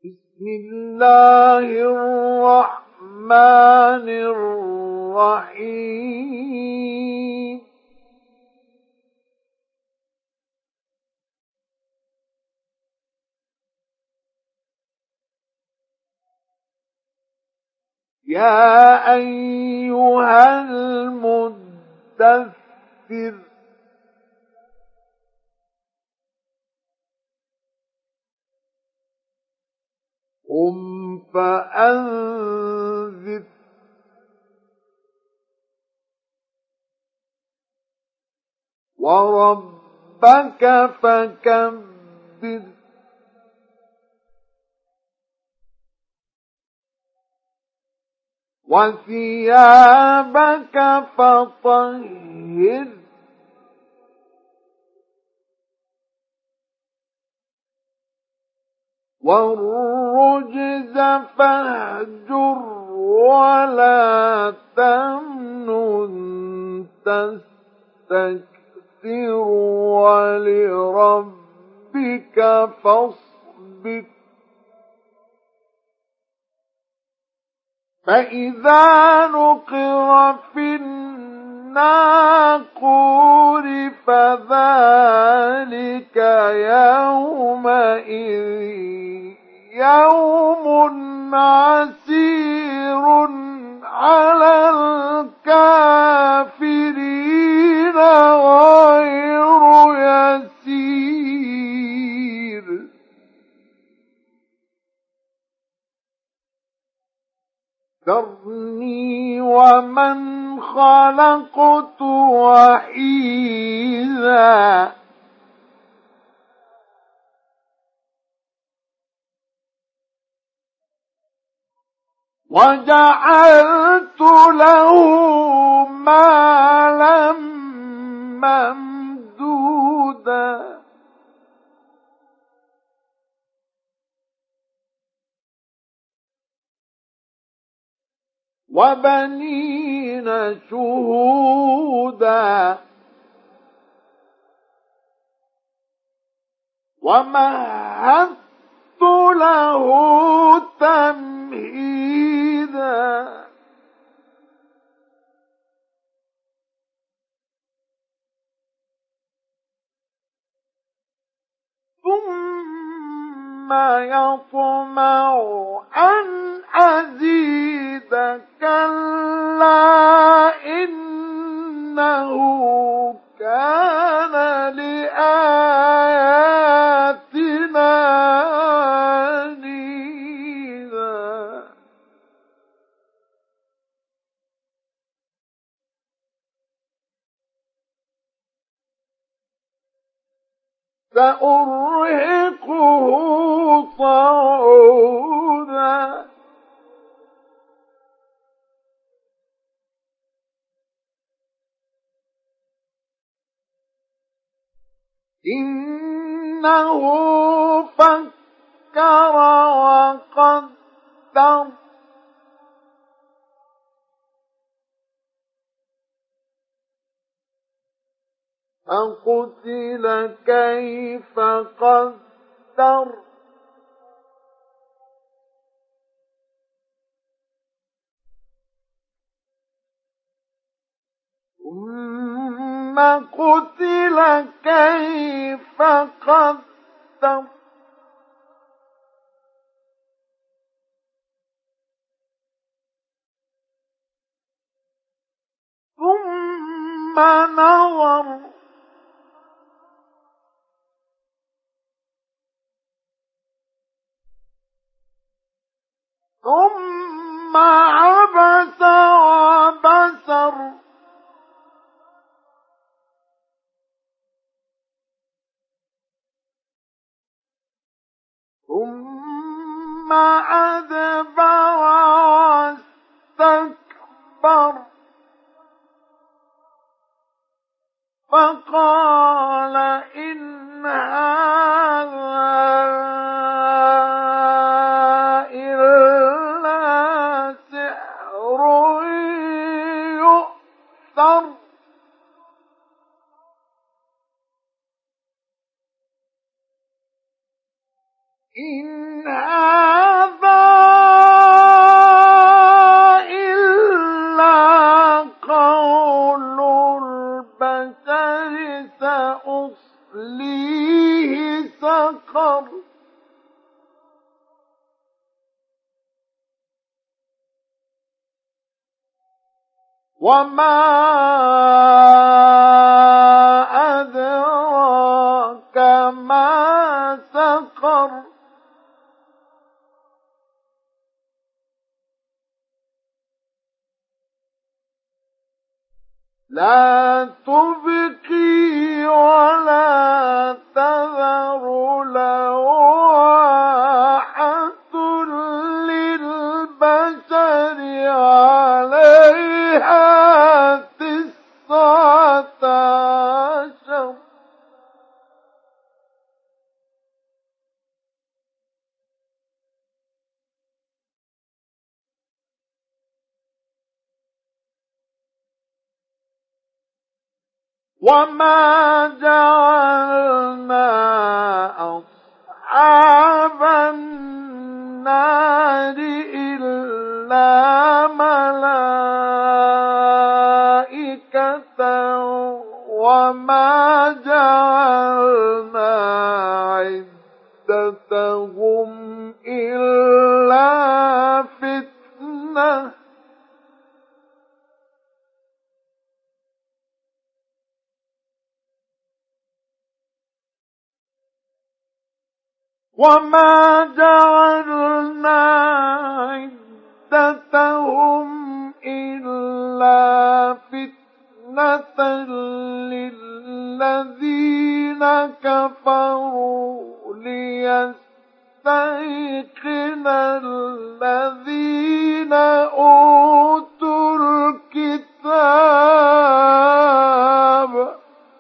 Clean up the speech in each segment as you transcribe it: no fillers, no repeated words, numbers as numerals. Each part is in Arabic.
بسم الله الرحمن الرحيم يا أيها المدثر قم فأنذر وربك فكبر وثيابك فطهر والرجز فاهجر ولا تمنن تستكثر ولربك فاصبر فإذا نقر في الناقور فذلك يومئذ يوم عسير على الكافرين غير يسير ذرني ومن خلقت وحيدا وجعلت له مالا ممدودا وبنين شهودا ومهدت له تمهيدا ثم يطمع أن أزيد كلا إنه كان لآياتنا عنيدا سأرهقه صعودا إنه فكر وقدر فقتل كيف قدر ثم قتل كيف قدر ثم نظر ثم عبس وبسر ثم أدبر واستكبر فقال إن هذا إلا سحر يؤثر إن هذا سقر وما أدراك ما سقر لا تبقي ولا تذر لواحة للبشر عليها 19 وما جعلنا أصحاب النار إلا ملائكة وما جعلنا عدتهم إلا فتنة وما جعلنا عدتهم إلا فتنة للذين كفروا ليستيقن الذين أوتوا الكتاب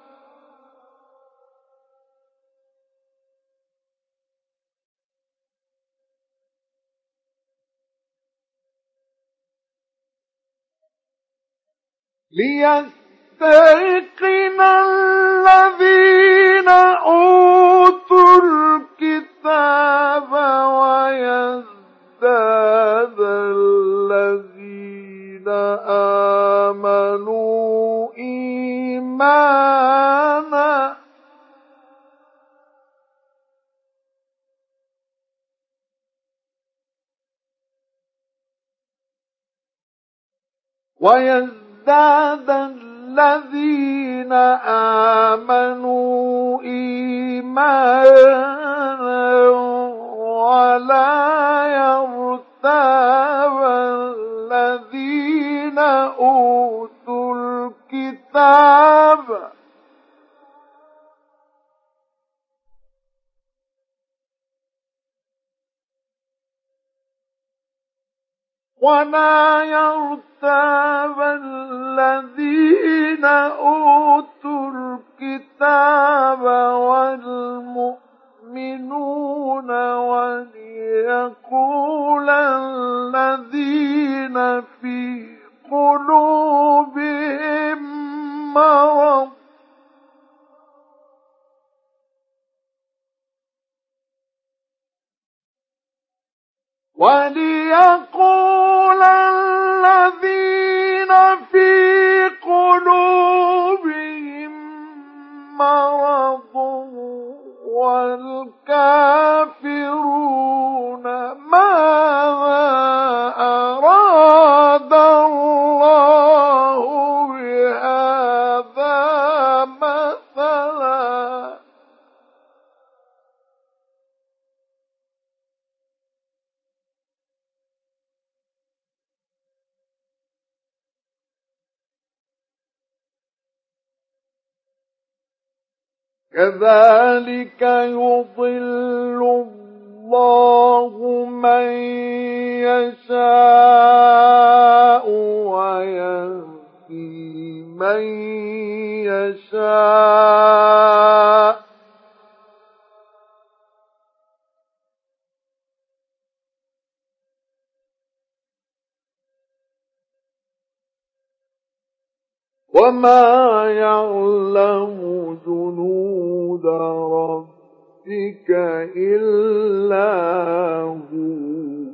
ليستيقن الذين أوتوا الكتاب ويزداد الذين آمنوا إيمانا الذين آمنوا إيمانا ولا يرتاب الذين أوتوا الكتاب ولا يرتاب الذين أوتوا الكتاب والمؤمنون وليقول الذين في قلوبهم مرض وليقول الذين في قلوبهم مرض والكافرون ماذا أراد الله بهذا مثلا كذلك يضل الله من يشاء ويهدي من يشاء وما يعلم جنود ربك إلا هو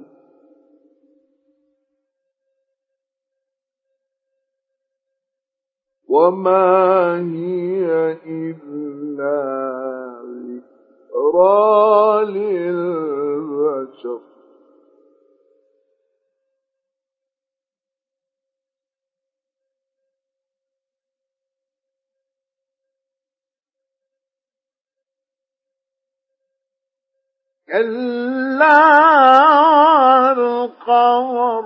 وما هي إلا ذكرى أمثال البشر كلا القمر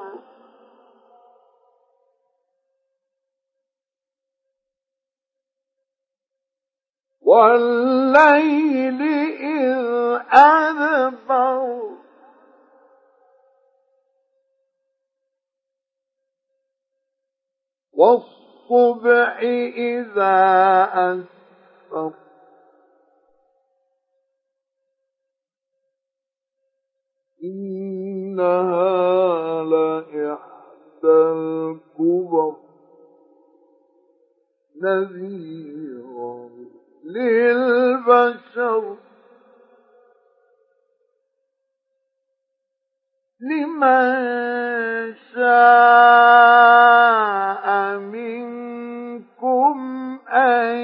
والليل إذ أدبر والصبح إذا أسفر إنها لإحدى الكبر نذيرا للبشر لمن شاء منكم أن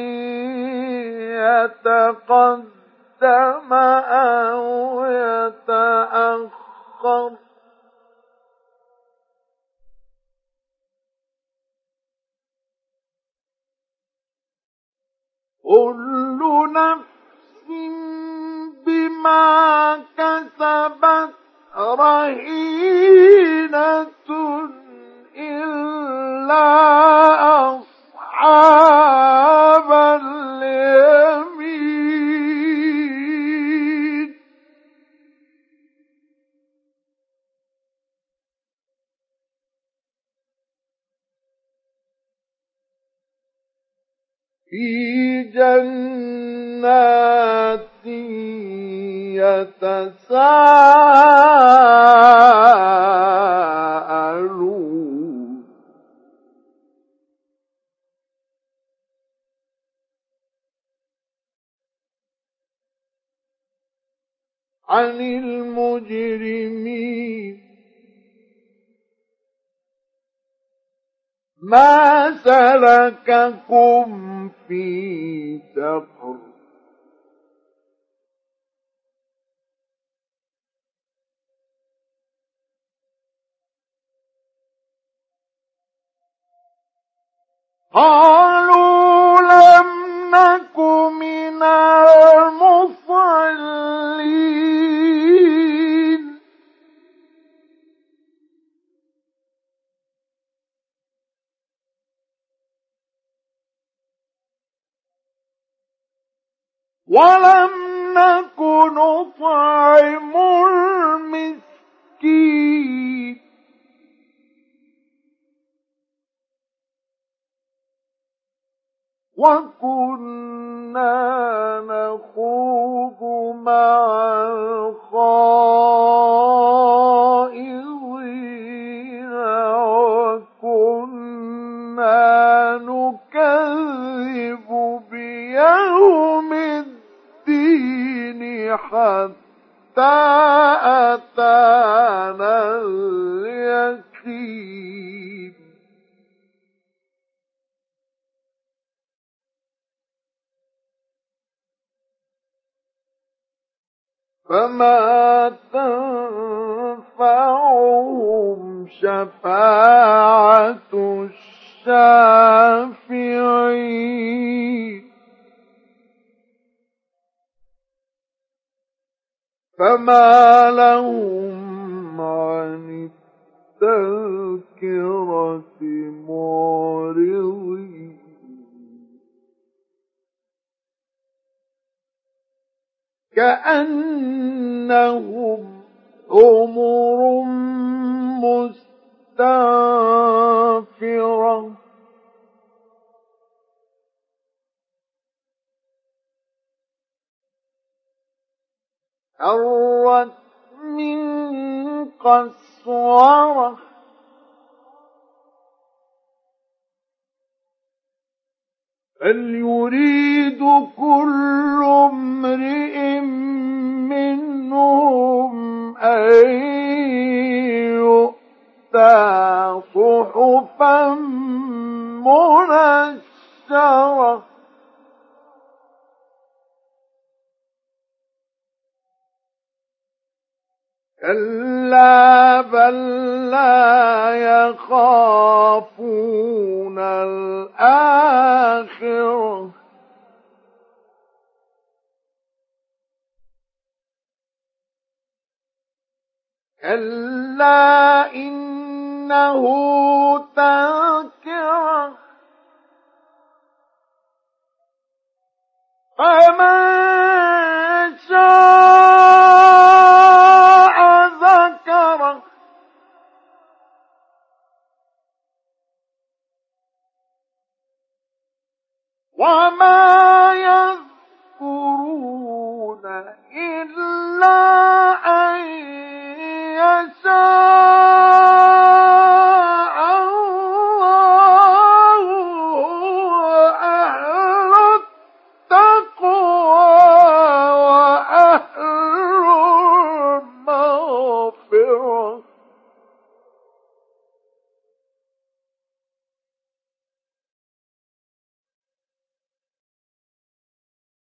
يتقدم أو يتأخر كل نفس بما كسبت رهينة إلا أصحاب اليمين في جنات يتساءلون عن المجرمين ما سلككم في سقر قالوا لم نك من المصلين ولم نك نطعم المسكين وكنا نخوض مع الخائضين وكنا نكذب بيوم الدين حتى أتانا اليقين فما تنفعهم شفاعة الشافعين فما لهم عن التذكرة معرضين كأنهم حمر مستنفرة فرت من قسورة بل يريد كل امرئ منهم أن يؤتى صحفا منشرة كلا بل لا يخافون الآخرة كلا إنه تذكرة فمن شاء